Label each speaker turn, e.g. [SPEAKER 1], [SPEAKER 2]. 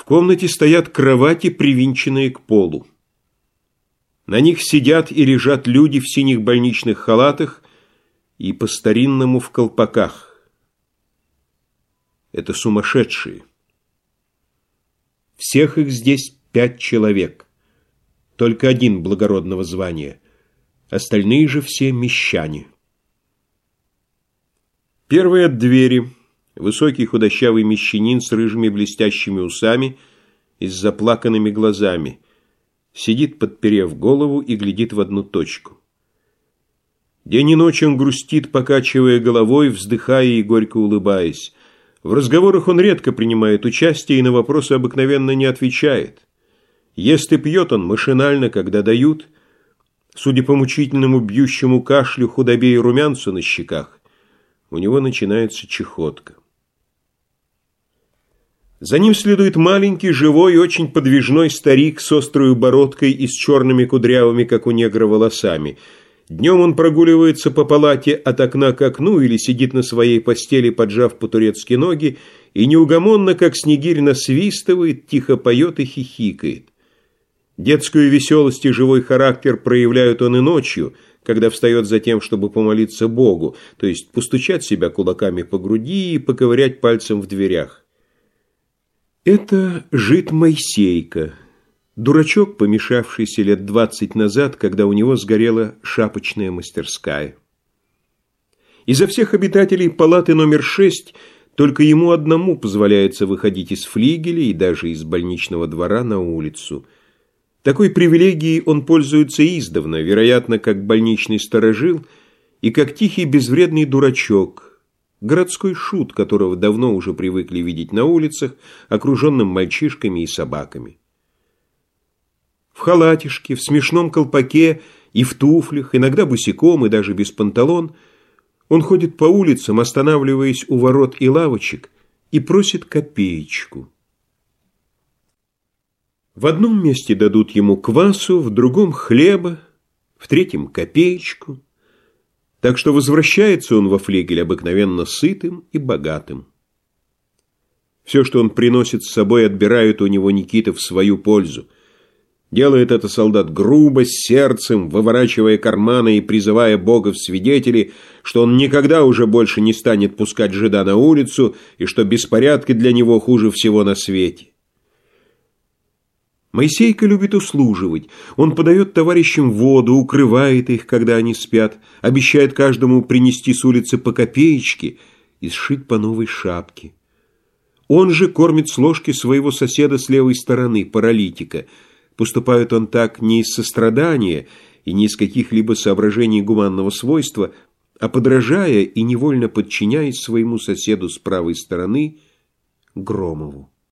[SPEAKER 1] В комнате стоят кровати, привинченные к полу. На них сидят и лежат люди в синих больничных халатах и по-старинному в колпаках. Это сумасшедшие. Всех их здесь 5 человек. Только один благородного звания. Остальные же все мещане. Первый от двери. Высокий худощавый мещанин с рыжими блестящими усами и с заплаканными глазами. Сидит, подперев голову, и глядит в одну точку. День и ночь он грустит, покачивая головой, вздыхая и горько улыбаясь. В разговорах он редко принимает участие и на вопросы обыкновенно не отвечает. Ест и пьет он машинально, когда дают. Судя по мучительному бьющему кашлю, худобе и румянцу на щеках, у него начинается чахотка. За ним следует маленький, живой и очень подвижной старик с острой бородкой и с черными кудрявыми, как у негра, волосами. Днем он прогуливается по палате от окна к окну или сидит на своей постели, поджав по-турецки ноги, и неугомонно, как снегирь, насвистывает, тихо поет и хихикает. Детскую веселость и живой характер проявляют он и ночью, когда встает за тем, чтобы помолиться Богу, то есть постучать себя кулаками по груди и поковырять пальцем в дверях. Это жид Моисейка, дурачок, помешавшийся лет 20 назад, когда у него сгорела шапочная мастерская. Изо всех обитателей палаты номер 6 только ему одному позволяется выходить из флигеля и даже из больничного двора на улицу. Такой привилегией он пользуется издавна, вероятно, как больничный сторожил и как тихий безвредный дурачок, городской шут, которого давно уже привыкли видеть на улицах, окруженным мальчишками и собаками. В халатишке, в смешном колпаке и в туфлях, иногда босиком и даже без панталон, он ходит по улицам, останавливаясь у ворот и лавочек, и просит копеечку. В одном месте дадут ему квасу, в другом хлеба, в третьем копеечку. Так что возвращается он во флигель обыкновенно сытым и богатым. Все, что он приносит с собой, отбирают у него Никита в свою пользу. Делает это солдат грубо, с сердцем, выворачивая карманы и призывая Бога в свидетели, что он никогда уже больше не станет пускать жида на улицу и что беспорядки для него хуже всего на свете. Моисейка любит услуживать. Он подает товарищам воду, укрывает их, когда они спят, обещает каждому принести с улицы по копеечке и сшить по новой шапке. Он же кормит с ложки своего соседа с левой стороны, паралитика. Поступает он так не из сострадания и не из каких-либо соображений гуманного свойства, а подражая и невольно подчиняясь своему соседу с правой стороны, Громову.